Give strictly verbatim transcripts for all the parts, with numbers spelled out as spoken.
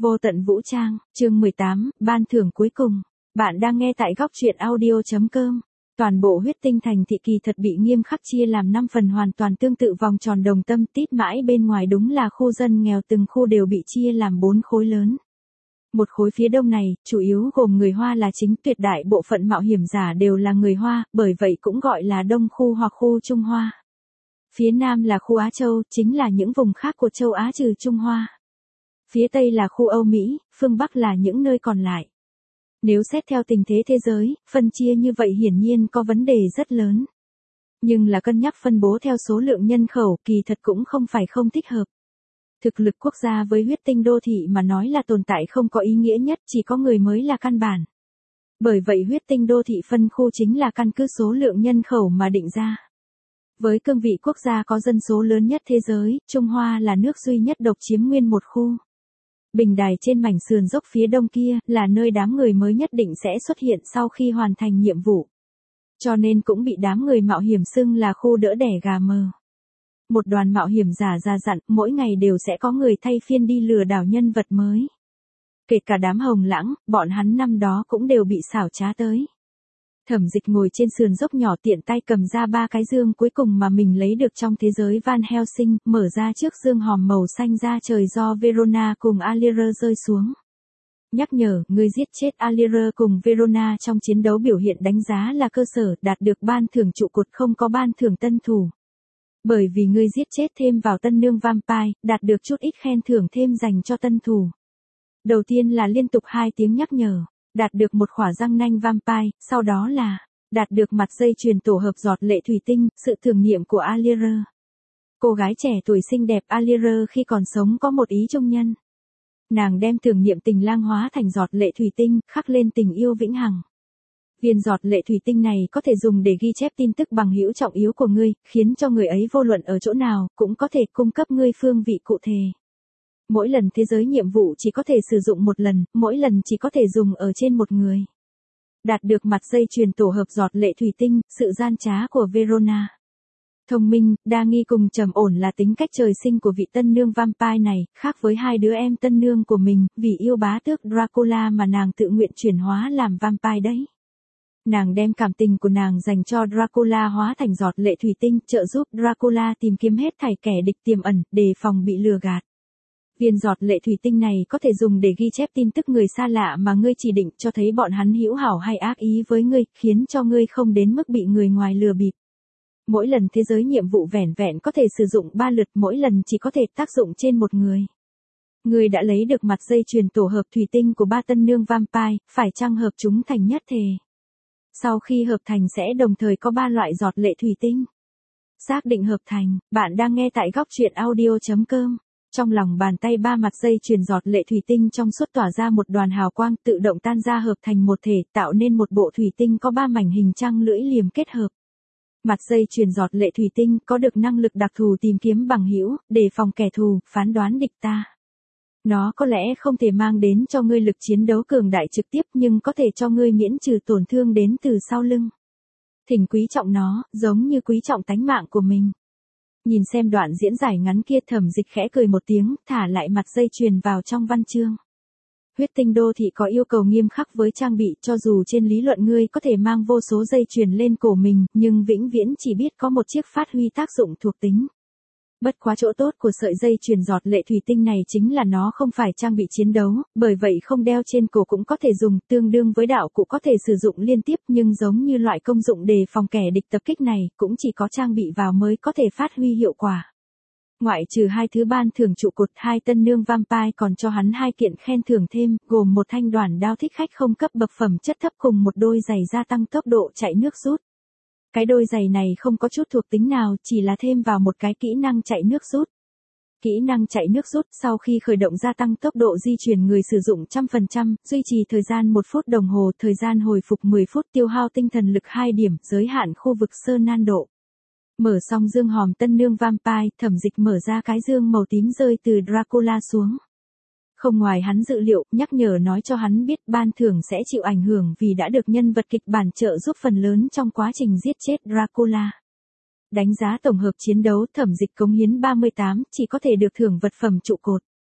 Vô tận vũ trang, chương mười tám, ban thưởng cuối cùng. Bạn đang nghe tại góc truyện audio chấm com. Toàn bộ huyết tinh thành thị kỳ thật bị nghiêm khắc chia làm năm phần hoàn toàn tương tự vòng tròn đồng tâm tít mãi bên ngoài đúng là khu dân nghèo, từng khu đều bị chia làm bốn khối lớn. Một khối phía đông này, chủ yếu gồm người Hoa là chính, tuyệt đại bộ phận mạo hiểm giả đều là người Hoa, bởi vậy cũng gọi là Đông khu hoặc khu Trung Hoa. Phía nam là khu Á Châu, chính là những vùng khác của châu Á trừ Trung Hoa. Phía Tây là khu Âu Mỹ, phương Bắc là những nơi còn lại. Nếu xét theo tình thế thế giới, phân chia như vậy hiển nhiên có vấn đề rất lớn. Nhưng là cân nhắc phân bố theo số lượng nhân khẩu, kỳ thật cũng không phải không thích hợp. Thực lực quốc gia với huyết tinh đô thị mà nói là tồn tại không có ý nghĩa nhất, chỉ có người mới là căn bản. Bởi vậy huyết tinh đô thị phân khu chính là căn cứ số lượng nhân khẩu mà định ra. Với cương vị quốc gia có dân số lớn nhất thế giới, Trung Hoa là nước duy nhất độc chiếm nguyên một khu. Bình đài trên mảnh sườn dốc phía đông kia là nơi đám người mới nhất định sẽ xuất hiện sau khi hoàn thành nhiệm vụ. Cho nên cũng bị đám người mạo hiểm xưng là khu đỡ đẻ gà mờ. Một đoàn mạo hiểm giả già dặn, mỗi ngày đều sẽ có người thay phiên đi lừa đảo nhân vật mới. Kể cả đám hồng lãng, bọn hắn năm đó cũng đều bị xảo trá tới. Thẩm Dịch ngồi trên sườn dốc nhỏ tiện tay cầm ra ba cái dương cuối cùng mà mình lấy được trong thế giới Van Helsing, mở ra trước dương hòm màu xanh ra trời do Verona cùng Alira rơi xuống. Nhắc nhở, người giết chết Alira cùng Verona trong chiến đấu biểu hiện đánh giá là cơ sở, đạt được ban thưởng trụ cột, không có ban thưởng tân thủ. Bởi vì người giết chết thêm vào tân nương vampire, đạt được chút ít khen thưởng thêm dành cho tân thủ. Đầu tiên là liên tục hai tiếng nhắc nhở. Đạt được một khỏa răng nanh vampire, sau đó là đạt được mặt dây chuyền tổ hợp giọt lệ thủy tinh, sự tưởng niệm của Alira. Cô gái trẻ tuổi xinh đẹp Alira khi còn sống có một ý chung nhân. Nàng đem tưởng niệm tình lang hóa thành giọt lệ thủy tinh, khắc lên tình yêu vĩnh hằng. Viên giọt lệ thủy tinh này có thể dùng để ghi chép tin tức bằng hữu trọng yếu của ngươi, khiến cho người ấy vô luận ở chỗ nào, cũng có thể cung cấp ngươi phương vị cụ thể. Mỗi lần thế giới nhiệm vụ chỉ có thể sử dụng một lần, mỗi lần chỉ có thể dùng ở trên một người. Đạt được mặt dây chuyền tổ hợp giọt lệ thủy tinh, sự gian trá của Verona. Thông minh, đa nghi cùng trầm ổn là tính cách trời sinh của vị tân nương vampire này, khác với hai đứa em tân nương của mình, vì yêu bá tước Dracula mà nàng tự nguyện chuyển hóa làm vampire đấy. Nàng đem cảm tình của nàng dành cho Dracula hóa thành giọt lệ thủy tinh, trợ giúp Dracula tìm kiếm hết thảy kẻ địch tiềm ẩn, đề phòng bị lừa gạt. Viên giọt lệ thủy tinh này có thể dùng để ghi chép tin tức người xa lạ mà ngươi chỉ định, cho thấy bọn hắn hữu hảo hay ác ý với ngươi, khiến cho ngươi không đến mức bị người ngoài lừa bịp. Mỗi lần thế giới nhiệm vụ vẻn vẹn có thể sử dụng ba lượt, mỗi lần chỉ có thể tác dụng trên một người. Ngươi đã lấy được mặt dây chuyền tổ hợp thủy tinh của ba tân nương vampire, phải chăng hợp chúng thành nhất thể? Sau khi hợp thành sẽ đồng thời có ba loại giọt lệ thủy tinh. Xác định hợp thành, bạn đang nghe tại góc truyện audio chấm com. Trong lòng bàn tay ba mặt dây chuyền giọt lệ thủy tinh trong suốt tỏa ra một đoàn hào quang, tự động tan ra hợp thành một thể, tạo nên một bộ thủy tinh có ba mảnh hình trăng lưỡi liềm kết hợp. Mặt dây chuyền giọt lệ thủy tinh có được năng lực đặc thù tìm kiếm bằng hữu, đề phòng kẻ thù, phán đoán địch ta. Nó có lẽ không thể mang đến cho ngươi lực chiến đấu cường đại trực tiếp, nhưng có thể cho ngươi miễn trừ tổn thương đến từ sau lưng. Thỉnh quý trọng nó, giống như quý trọng tánh mạng của mình. Nhìn xem đoạn diễn giải ngắn kia, Thẩm Dịch khẽ cười một tiếng, thả lại mặt dây chuyền vào trong văn chương. Huyết tinh đô thị có yêu cầu nghiêm khắc với trang bị, cho dù trên lý luận ngươi có thể mang vô số dây chuyền lên cổ mình, nhưng vĩnh viễn chỉ biết có một chiếc phát huy tác dụng thuộc tính. Bất quá chỗ tốt của sợi dây chuyền giọt lệ thủy tinh này chính là nó không phải trang bị chiến đấu, bởi vậy không đeo trên cổ cũng có thể dùng, tương đương với đạo cụ có thể sử dụng liên tiếp, nhưng giống như loại công dụng đề phòng kẻ địch tập kích này, cũng chỉ có trang bị vào mới có thể phát huy hiệu quả. Ngoại trừ hai thứ ban thưởng trụ cột, hai tân nương vampire còn cho hắn hai kiện khen thưởng thêm, gồm một thanh đoản đao thích khách không cấp bậc phẩm chất thấp cùng một đôi giày gia tăng tốc độ chạy nước rút. Cái đôi giày này không có chút thuộc tính nào, chỉ là thêm vào một cái kỹ năng chạy nước rút. Kỹ năng chạy nước rút sau khi khởi động gia tăng tốc độ di chuyển người sử dụng một trăm phần trăm, duy trì thời gian một phút đồng hồ, thời gian hồi phục mười phút, tiêu hao tinh thần lực hai điểm, giới hạn khu vực sơ nan độ. Mở xong dương hòm tân nương vampire, Thẩm Dịch mở ra cái dương màu tím rơi từ Dracula xuống. Không ngoài hắn dự liệu, nhắc nhở nói cho hắn biết ban thưởng sẽ chịu ảnh hưởng vì đã được nhân vật kịch bản trợ giúp phần lớn trong quá trình giết chết Dracula. Đánh giá tổng hợp chiến đấu, Thẩm Dịch cống hiến ba mươi tám, chỉ có thể được thưởng vật phẩm trụ cột.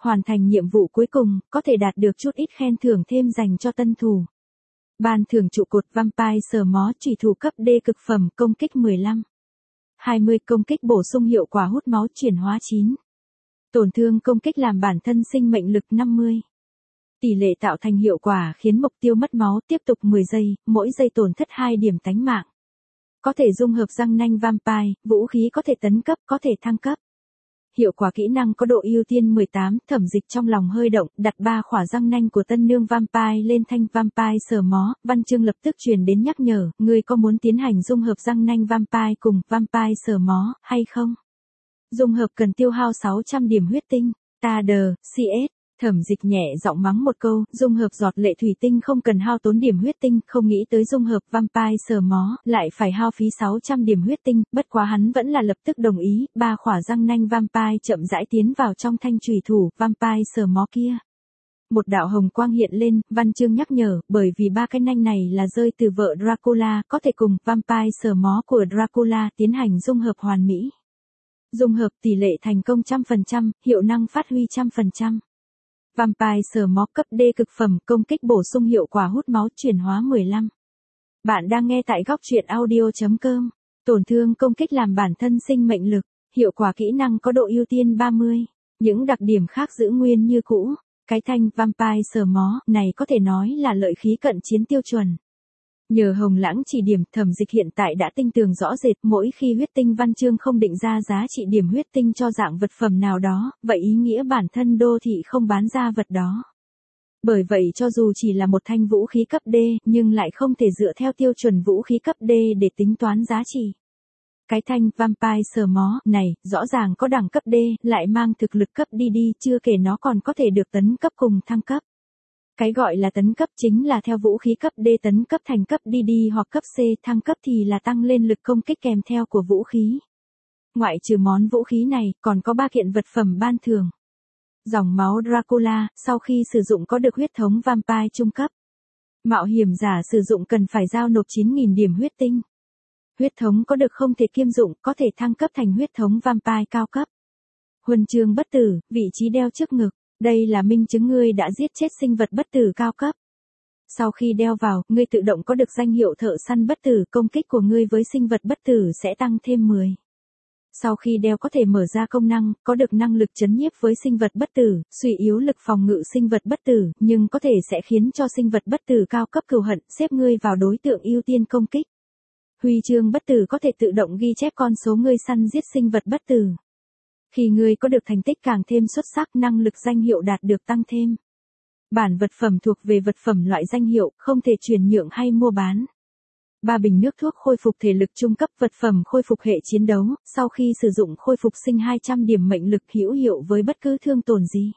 hoàn thành nhiệm vụ cuối cùng, có thể đạt được chút ít khen thưởng thêm dành cho tân thủ. Ban thưởng trụ cột Vampire sờ mó chủy thủ cấp D cực phẩm công kích mười lăm. hai mươi công kích bổ sung hiệu quả hút máu chuyển hóa chín. Tổn thương công kích làm bản thân sinh mệnh lực năm mươi. Tỷ lệ tạo thành hiệu quả khiến mục tiêu mất máu tiếp tục mười giây, mỗi giây tổn thất hai điểm tánh mạng. Có thể dung hợp răng nanh Vampire, vũ khí có thể tấn cấp, có thể thăng cấp. Hiệu quả kỹ năng có độ ưu tiên mười tám, Thẩm Dịch trong lòng hơi động, đặt ba khỏa răng nanh của tân nương Vampire lên thanh Vampire sờ mó, văn chương lập tức truyền đến nhắc nhở, ngươi có muốn tiến hành dung hợp răng nanh Vampire cùng Vampire sờ mó, hay không? Dung hợp cần tiêu hao sáu trăm điểm huyết tinh, ta đờ, xê ét. Thẩm Dịch nhẹ giọng mắng một câu, dung hợp giọt lệ thủy tinh không cần hao tốn điểm huyết tinh, không nghĩ tới dung hợp Vampire sờ mó, lại phải hao phí sáu trăm điểm huyết tinh, bất quá hắn vẫn là lập tức đồng ý, ba khỏa răng nanh Vampire chậm rãi tiến vào trong thanh chùy thủ, Vampire sờ mó kia. Một đạo hồng quang hiện lên, văn chương nhắc nhở, bởi vì ba cái nanh này là rơi từ vợ Dracula, có thể cùng Vampire sờ mó của Dracula tiến hành dung hợp hoàn mỹ. Dung hợp tỷ lệ thành công trăm phần trăm, hiệu năng phát huy trăm phần trăm. Vampire sờ mó cấp D cực phẩm công kích bổ sung hiệu quả hút máu chuyển hóa mười lăm. Bạn đang nghe tại góc truyện audio chấm com. Tổn thương công kích làm bản thân sinh mệnh lực. Hiệu quả kỹ năng có độ ưu tiên ba mươi. Những đặc điểm khác giữ nguyên như cũ. Cái thanh Vampire sờ mó này có thể nói là lợi khí cận chiến tiêu chuẩn. Nhờ Hồng Lãng chỉ điểm, Thẩm Dịch hiện tại đã tinh tường rõ rệt, mỗi khi huyết tinh văn chương không định ra giá trị điểm huyết tinh cho dạng vật phẩm nào đó, vậy ý nghĩa bản thân đô thị không bán ra vật đó. Bởi vậy cho dù chỉ là một thanh vũ khí cấp D, nhưng lại không thể dựa theo tiêu chuẩn vũ khí cấp D để tính toán giá trị. Cái thanh Vampire sờ mó này, rõ ràng có đẳng cấp D, lại mang thực lực cấp đi đi, chưa kể nó còn có thể được tấn cấp cùng thăng cấp. Cái gọi là tấn cấp chính là theo vũ khí cấp D tấn cấp thành cấp đi đi hoặc cấp C, thăng cấp thì là tăng lên lực công kích kèm theo của vũ khí. Ngoại trừ món vũ khí này, còn có ba kiện vật phẩm ban thưởng. Dòng máu Dracula, sau khi sử dụng có được huyết thống Vampire trung cấp. Mạo hiểm giả sử dụng cần phải giao nộp chín nghìn điểm huyết tinh. Huyết thống có được không thể kiêm dụng, có thể thăng cấp thành huyết thống Vampire cao cấp. Huân chương bất tử, vị trí đeo trước ngực. Đây là minh chứng ngươi đã giết chết sinh vật bất tử cao cấp. Sau khi đeo vào, ngươi tự động có được danh hiệu thợ săn bất tử, công kích của ngươi với sinh vật bất tử sẽ tăng thêm mười. Sau khi đeo có thể mở ra công năng, có được năng lực chấn nhiếp với sinh vật bất tử, suy yếu lực phòng ngự sinh vật bất tử, nhưng có thể sẽ khiến cho sinh vật bất tử cao cấp cừu hận, xếp ngươi vào đối tượng ưu tiên công kích. Huy chương bất tử có thể tự động ghi chép con số ngươi săn giết sinh vật bất tử. Khi ngươi có được thành tích càng thêm xuất sắc, năng lực danh hiệu đạt được tăng thêm. Bản vật phẩm thuộc về vật phẩm loại danh hiệu, không thể chuyển nhượng hay mua bán. Ba bình nước thuốc khôi phục thể lực trung cấp, vật phẩm khôi phục hệ chiến đấu, sau khi sử dụng khôi phục sinh hai trăm điểm mệnh lực, hữu hiệu với bất cứ thương tổn gì.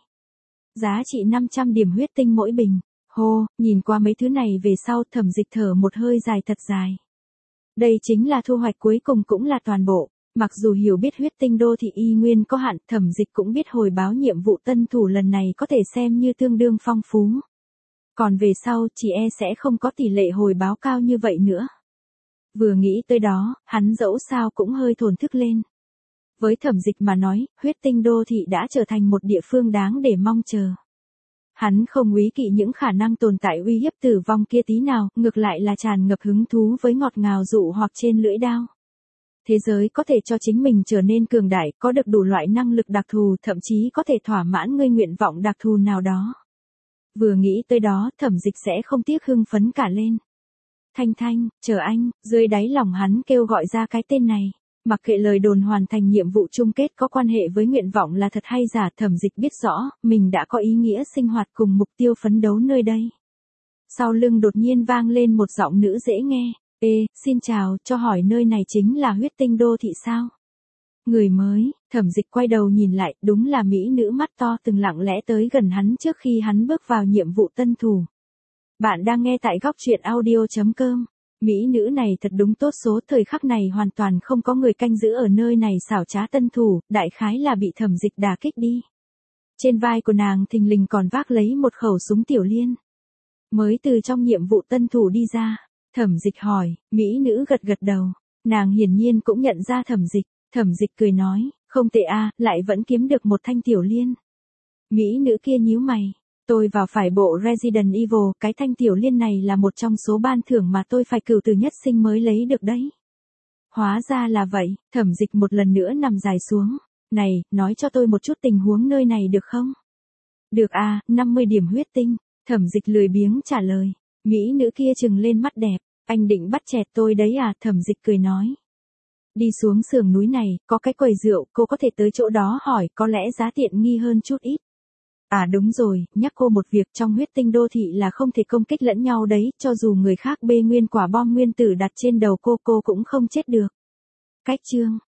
Giá trị năm trăm điểm huyết tinh mỗi bình. Hô, nhìn qua mấy thứ này về sau, Thẩm Dịch thở một hơi dài thật dài. Đây chính là thu hoạch cuối cùng cũng là toàn bộ. Mặc dù hiểu biết huyết tinh đô thị y nguyên có hạn, Thẩm Dịch cũng biết hồi báo nhiệm vụ tân thủ lần này có thể xem như tương đương phong phú. Còn về sau, chỉ e sẽ không có tỷ lệ hồi báo cao như vậy nữa. Vừa nghĩ tới đó, hắn dẫu sao cũng hơi thổn thức lên. Với Thẩm Dịch mà nói, huyết tinh đô thị đã trở thành một địa phương đáng để mong chờ. Hắn không úy kỵ những khả năng tồn tại uy hiếp tử vong kia tí nào, ngược lại là tràn ngập hứng thú với ngọt ngào dụ hoặc trên lưỡi đao. Thế giới có thể cho chính mình trở nên cường đại, có được đủ loại năng lực đặc thù, thậm chí có thể thỏa mãn ngươi nguyện vọng đặc thù nào đó. Vừa nghĩ tới đó, Thẩm Dịch sẽ không tiếc hưng phấn cả lên. Thanh Thanh, chờ anh, dưới đáy lòng hắn kêu gọi ra cái tên này. Mặc kệ lời đồn hoàn thành nhiệm vụ chung kết có quan hệ với nguyện vọng là thật hay giả, Thẩm Dịch biết rõ, mình đã có ý nghĩa sinh hoạt cùng mục tiêu phấn đấu nơi đây. Sau lưng đột nhiên vang lên một giọng nữ dễ nghe. Ê, xin chào, cho hỏi nơi này chính là huyết tinh đô thị sao? Người mới, Thẩm Dịch quay đầu nhìn lại, đúng là mỹ nữ mắt to từng lặng lẽ tới gần hắn trước khi hắn bước vào nhiệm vụ tân thủ. Bạn đang nghe tại góc truyện audio chấm com. Mỹ nữ này thật đúng tốt số, thời khắc này hoàn toàn không có người canh giữ ở nơi này xảo trá tân thủ, đại khái là bị Thẩm Dịch đả kích đi. Trên vai của nàng thình lình còn vác lấy một khẩu súng tiểu liên. Mới từ trong nhiệm vụ tân thủ đi ra. Thẩm Dịch hỏi, mỹ nữ gật gật đầu, nàng hiển nhiên cũng nhận ra Thẩm Dịch, Thẩm Dịch cười nói, không tệ a, lại vẫn kiếm được một thanh tiểu liên. Mỹ nữ kia nhíu mày. Tôi vào phải bộ Resident Evil, cái thanh tiểu liên này là một trong số ban thưởng mà tôi phải cửu từ nhất sinh mới lấy được đấy. Hóa ra là vậy, Thẩm Dịch một lần nữa nằm dài xuống. Này, nói cho tôi một chút tình huống nơi này được không? Được à, năm mươi điểm huyết tinh. Thẩm Dịch lười biếng trả lời. Mỹ nữ kia trừng lên mắt đẹp. Anh định bắt chẹt tôi đấy à? Thẩm Dịch cười nói. Đi xuống sườn núi này, có cái quầy rượu, cô có thể tới chỗ đó hỏi, có lẽ giá tiện nghi hơn chút ít. À đúng rồi, nhắc cô một việc, trong huyết tinh đô thị là không thể công kích lẫn nhau đấy, cho dù người khác bê nguyên quả bom nguyên tử đặt trên đầu cô, cô cũng không chết được. Cách chương